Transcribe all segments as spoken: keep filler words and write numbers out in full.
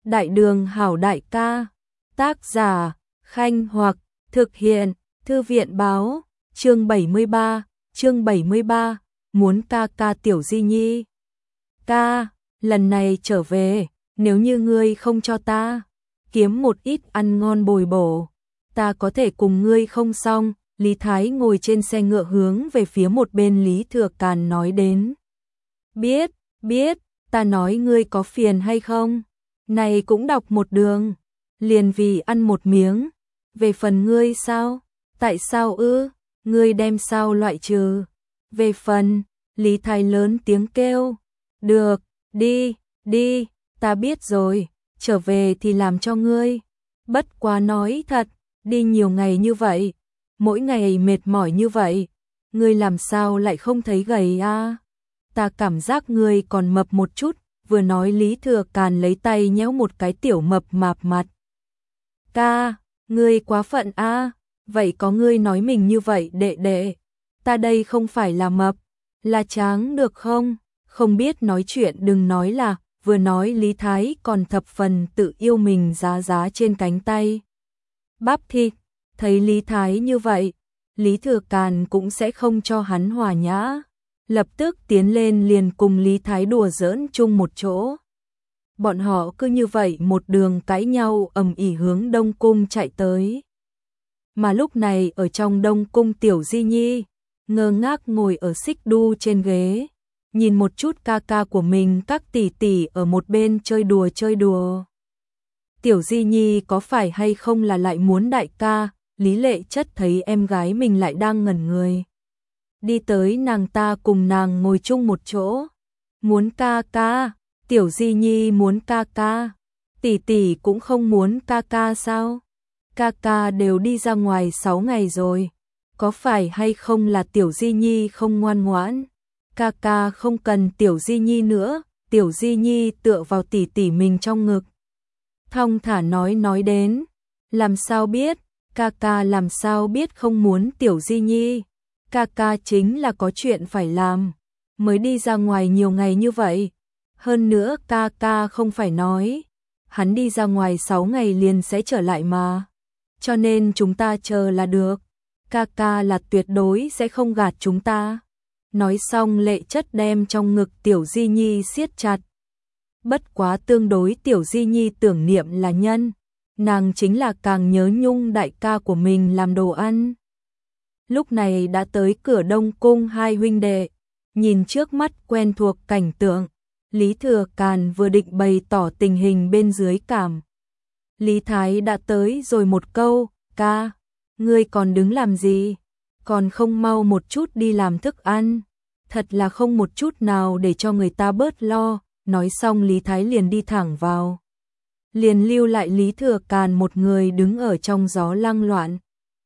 Đại đường hảo đại ca. Tác giả, Khanh Hoặc, thực hiện, Thư viện báo, chương bảy mươi ba, chương bảy mươi ba, muốn ca ca Tiểu Di Nhi. Ca, lần này trở về, nếu như ngươi không cho ta kiếm một ít ăn ngon bồi bổ, ta có thể cùng ngươi không xong. Lý Thái ngồi trên xe ngựa hướng về phía một bên Lý Thừa Càn nói đến. Biết, biết, ta nói ngươi có phiền hay không? Này cũng đọc một đường, liền vì ăn một miếng. Về phần ngươi sao? Tại sao ư? Ngươi đem sao loại trừ? Về phần, Lý Thái lớn tiếng kêu. Được, đi, đi, ta biết rồi, trở về thì làm cho ngươi. Bất quá nói thật, đi nhiều ngày như vậy, mỗi ngày mệt mỏi như vậy, ngươi làm sao lại không thấy gầy a? À? Ta cảm giác ngươi còn mập một chút. Vừa nói Lý Thừa Càn lấy tay nhéo một cái tiểu mập mạp mặt. Ca, ngươi quá phận a, à? Vậy có ngươi nói mình như vậy đệ đệ, ta đây không phải là mập, là tráng được không? Không biết nói chuyện đừng nói là, vừa nói Lý Thái còn thập phần tự yêu mình giá giá trên cánh tay. Bắp thịt, thấy Lý Thái như vậy, Lý Thừa Càn cũng sẽ không cho hắn hòa nhã. Lập tức tiến lên liền cùng Lý Thái đùa giỡn chung một chỗ. Bọn họ cứ như vậy một đường cãi nhau ầm ĩ hướng Đông Cung chạy tới. Mà lúc này ở trong Đông Cung Tiểu Di Nhi, ngơ ngác ngồi ở xích đu trên ghế, nhìn một chút ca ca của mình các tỷ tỷ ở một bên chơi đùa chơi đùa. Tiểu Di Nhi có phải hay không là lại muốn đại ca? Lý Lệ Chất thấy em gái mình lại đang ngẩn người. Đi tới nàng ta cùng nàng ngồi chung một chỗ. Muốn ca ca, Tiểu Di Nhi muốn ca ca, tỷ tỷ cũng không muốn ca ca sao? Ca ca đều đi ra ngoài sáu ngày rồi, có phải hay không là Tiểu Di Nhi không ngoan ngoãn? Ca ca không cần Tiểu Di Nhi nữa. Tiểu Di Nhi tựa vào tỷ tỷ mình trong ngực, thong thả nói nói đến. Làm sao biết, ca ca làm sao biết không muốn Tiểu Di Nhi? Ca ca chính là có chuyện phải làm, mới đi ra ngoài nhiều ngày như vậy. Hơn nữa ca ca không phải nói, hắn đi ra ngoài sáu ngày liền sẽ trở lại mà. Cho nên chúng ta chờ là được, ca ca là tuyệt đối sẽ không gạt chúng ta. Nói xong Lệ Chất đem trong ngực Tiểu Di Nhi siết chặt. Bất quá tương đối Tiểu Di Nhi tưởng niệm là nhân, nàng chính là càng nhớ nhung đại ca của mình làm đồ ăn. Lúc này đã tới cửa Đông Cung hai huynh đệ, nhìn trước mắt quen thuộc cảnh tượng, Lý Thừa Càn vừa định bày tỏ tình hình bên dưới cảm. Lý Thái đã tới rồi một câu, ca, ngươi còn đứng làm gì? Còn không mau một chút đi làm thức ăn, thật là không một chút nào để cho người ta bớt lo. Nói xong Lý Thái liền đi thẳng vào, liền lưu lại Lý Thừa Càn một người đứng ở trong gió lăng loạn.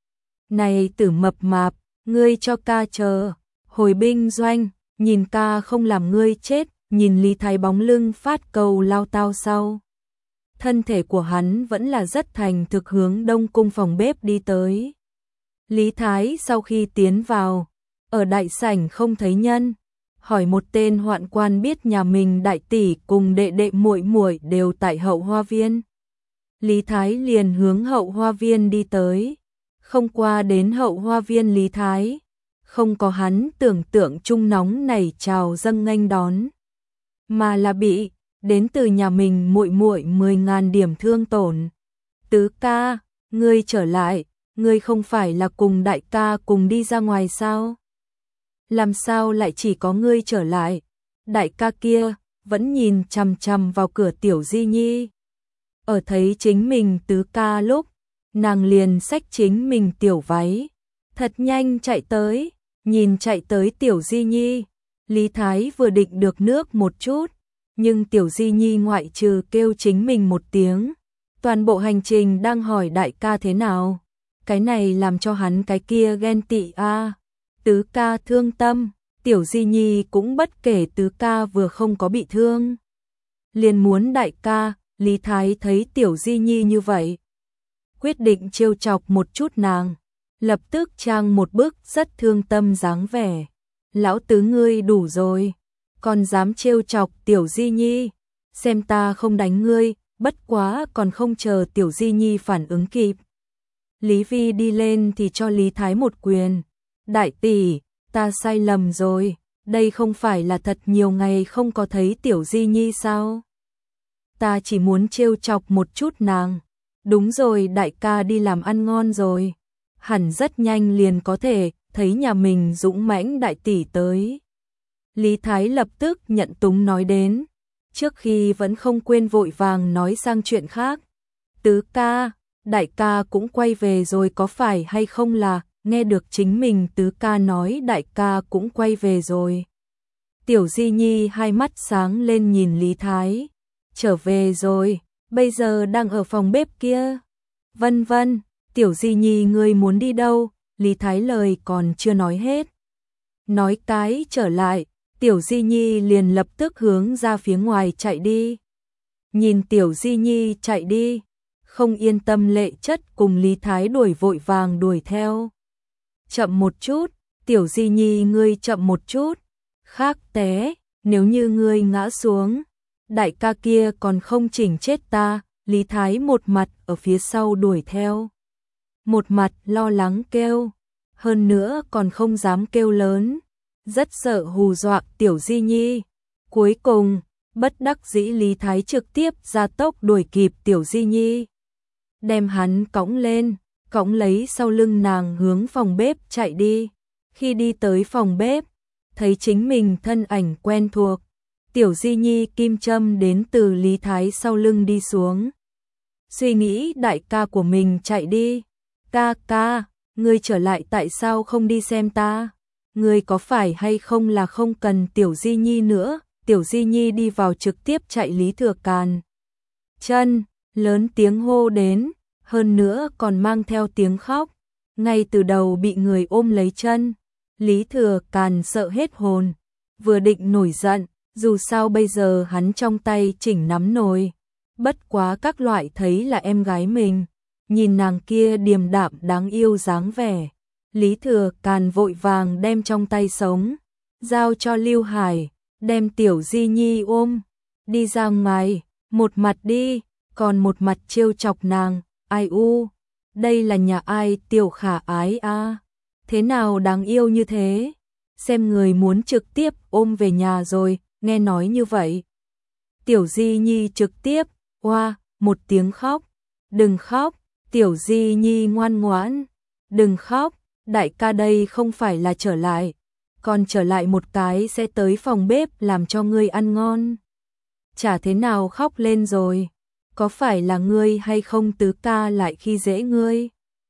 Này tử mập mạp, ngươi cho ca chờ, hồi binh doanh, nhìn ca không làm ngươi chết. Nhìn Lý Thái bóng lưng phát cầu lao tao sau, thân thể của hắn vẫn là rất thành thực hướng Đông Cung phòng bếp đi tới. Lý Thái sau khi tiến vào, ở đại sảnh không thấy nhân, hỏi một tên hoạn quan biết nhà mình đại tỷ cùng đệ đệ muội muội đều tại hậu hoa viên. Lý Thái liền hướng hậu hoa viên đi tới. Không qua đến hậu hoa viên Lý Thái, không có hắn tưởng tượng chung nóng nảy chào dâng nghênh đón, mà là bị đến từ nhà mình muội muội mười ngàn điểm thương tổn. Tứ ca, ngươi trở lại, ngươi không phải là cùng đại ca cùng đi ra ngoài sao? Làm sao lại chỉ có ngươi trở lại? Đại ca kia vẫn nhìn chằm chằm vào cửa Tiểu Di Nhi. Ở thấy chính mình tứ ca lúc, nàng liền xách chính mình tiểu váy, thật nhanh chạy tới, nhìn chạy tới Tiểu Di Nhi. Lý Thái vừa định được nước một chút, nhưng Tiểu Di Nhi ngoại trừ kêu chính mình một tiếng, toàn bộ hành trình đang hỏi đại ca thế nào. Cái này làm cho hắn cái kia ghen tị a. À. Tứ ca thương tâm, Tiểu Di Nhi cũng bất kể tứ ca vừa không có bị thương, liền muốn đại ca. Lý Thái thấy Tiểu Di Nhi như vậy, quyết định trêu chọc một chút nàng, lập tức trang một bức rất thương tâm dáng vẻ. Lão tứ ngươi đủ rồi, còn dám trêu chọc Tiểu Di Nhi, xem ta không đánh ngươi. bất quá còn không chờ Tiểu Di Nhi phản ứng kịp. Lý Vi đi lên thì cho Lý Thái một quyền. Đại tỷ, ta sai lầm rồi, đây không phải là thật nhiều ngày không có thấy Tiểu Di Nhi sao? Ta chỉ muốn trêu chọc một chút nàng. Đúng rồi, đại ca đi làm ăn ngon rồi. Hẳn rất nhanh liền có thể thấy nhà mình dũng mãnh đại tỷ tới. Lý Thái lập tức nhận túng nói đến, trước khi vẫn không quên vội vàng nói sang chuyện khác. Tứ ca, đại ca cũng quay về rồi có phải hay không là, nghe được chính mình tứ ca nói đại ca cũng quay về rồi. Tiểu Di Nhi hai mắt sáng lên nhìn Lý Thái, trở về rồi, bây giờ đang ở phòng bếp kia. Vân vân, Tiểu Di Nhi ngươi muốn đi đâu? Lý Thái lời còn chưa nói hết. Nói cái trở lại, Tiểu Di Nhi liền lập tức hướng ra phía ngoài chạy đi. Nhìn Tiểu Di Nhi chạy đi, không yên tâm Lệ Chất cùng Lý Thái đuổi vội vàng đuổi theo. Chậm một chút, Tiểu Di Nhi ngươi chậm một chút. Khác té, nếu như ngươi ngã xuống, đại ca kia còn không chỉnh chết ta. Lý Thái một mặt ở phía sau đuổi theo, một mặt lo lắng kêu, hơn nữa còn không dám kêu lớn, rất sợ hù dọa Tiểu Di Nhi. Cuối cùng, bất đắc dĩ Lý Thái trực tiếp ra tốc đuổi kịp Tiểu Di Nhi, đem hắn cõng lên, cõng lấy sau lưng nàng hướng phòng bếp chạy đi. Khi đi tới phòng bếp, thấy chính mình thân ảnh quen thuộc, Tiểu Di Nhi kim châm đến từ Lý Thái sau lưng đi xuống. Suy nghĩ đại ca của mình chạy đi. Ca ca, ngươi trở lại tại sao không đi xem ta? Ngươi có phải hay không là không cần Tiểu Di Nhi nữa? Tiểu Di Nhi đi vào trực tiếp chạy Lý Thừa Càn chân, lớn tiếng hô đến, hơn nữa còn mang theo tiếng khóc. Ngay từ đầu bị người ôm lấy chân, Lý Thừa Càn sợ hết hồn, vừa định nổi giận, dù sao bây giờ hắn trong tay chỉnh nắm nồi. Bất quá các loại thấy là em gái mình, nhìn nàng kia điềm đạm đáng yêu dáng vẻ, Lý Thừa Càn vội vàng đem trong tay sống, giao cho Lưu Hải, đem Tiểu Di Nhi ôm, đi ra ngoài, một mặt đi, còn một mặt trêu chọc nàng. Ai u, đây là nhà ai Tiểu khả ái a, thế nào đáng yêu như thế, xem người muốn trực tiếp ôm về nhà rồi. Nghe nói như vậy, Tiểu Di Nhi trực tiếp oa một tiếng khóc. Đừng khóc, Tiểu Di Nhi ngoan ngoãn, đừng khóc, đại ca đây không phải là trở lại, còn trở lại một cái sẽ tới phòng bếp làm cho ngươi ăn ngon. Chả thế nào khóc lên rồi, có phải là ngươi hay không tứ ca lại khi dễ ngươi?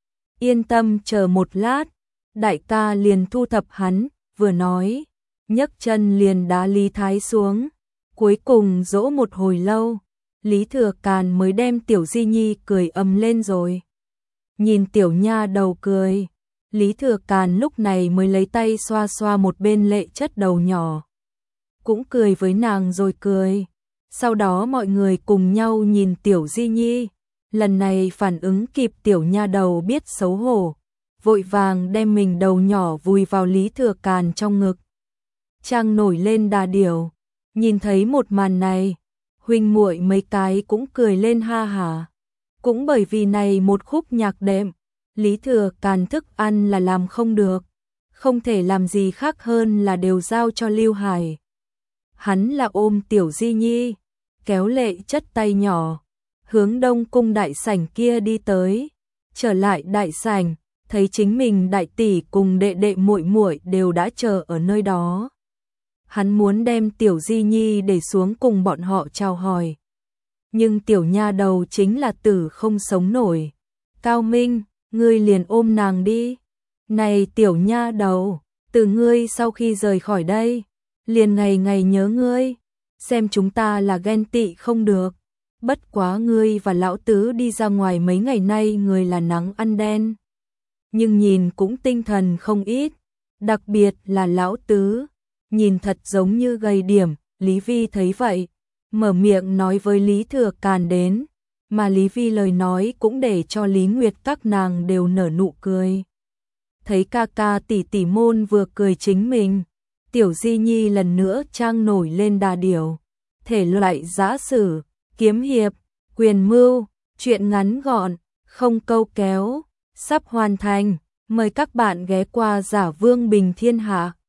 Yên tâm chờ một lát, đại ca liền thu thập hắn, vừa nói, nhấc chân liền đá Lý Thái xuống. Cuối cùng dỗ một hồi lâu, Lý Thừa Càn mới đem Tiểu Di Nhi cười ầm lên rồi. Nhìn tiểu nha đầu cười, Lý Thừa Càn lúc này mới lấy tay xoa xoa một bên Lệ Chất đầu nhỏ, cũng cười với nàng rồi cười. Sau đó mọi người cùng nhau nhìn Tiểu Di Nhi, lần này phản ứng kịp tiểu nha đầu biết xấu hổ, vội vàng đem mình đầu nhỏ vùi vào Lý Thừa Càn trong ngực. Trang nổi lên đà điểu, nhìn thấy một màn này, huynh muội mấy cái cũng cười lên ha hả. Cũng bởi vì này một khúc nhạc đệm, Lý Thừa Càn thức ăn là làm không được, không thể làm gì khác hơn là đều giao cho Lưu Hải. Hắn là ôm Tiểu Di Nhi, kéo Lệ Chất tay nhỏ, hướng Đông cung đại sảnh kia đi tới. Trở lại đại sảnh, thấy chính mình đại tỷ cùng đệ đệ muội muội đều đã chờ ở nơi đó. Hắn muốn đem Tiểu Di Nhi để xuống cùng bọn họ chào hỏi, nhưng tiểu nha đầu chính là tử không sống nổi. Cao Minh, ngươi liền ôm nàng đi. Này tiểu nha đầu, từ ngươi sau khi rời khỏi đây, liền ngày ngày nhớ ngươi, xem chúng ta là ghen tị không được. Bất quá ngươi và lão tứ đi ra ngoài mấy ngày nay người là nắng ăn đen, nhưng nhìn cũng tinh thần không ít, đặc biệt là lão tứ, nhìn thật giống như gầy điểm. Lý Vi thấy vậy, mở miệng nói với Lý Thừa Càn đến, mà Lý Vi lời nói cũng để cho Lý Nguyệt các nàng đều nở nụ cười. Thấy ca ca tỷ tỷ môn vừa cười chính mình, Tiểu Di Nhi lần nữa trang nổi lên đà điểu, thể loại giã sử, kiếm hiệp, Quyền mưu, chuyện ngắn gọn, không câu kéo, sắp hoàn thành. Mời các bạn ghé qua Giả Vương Bình Thiên Hạ.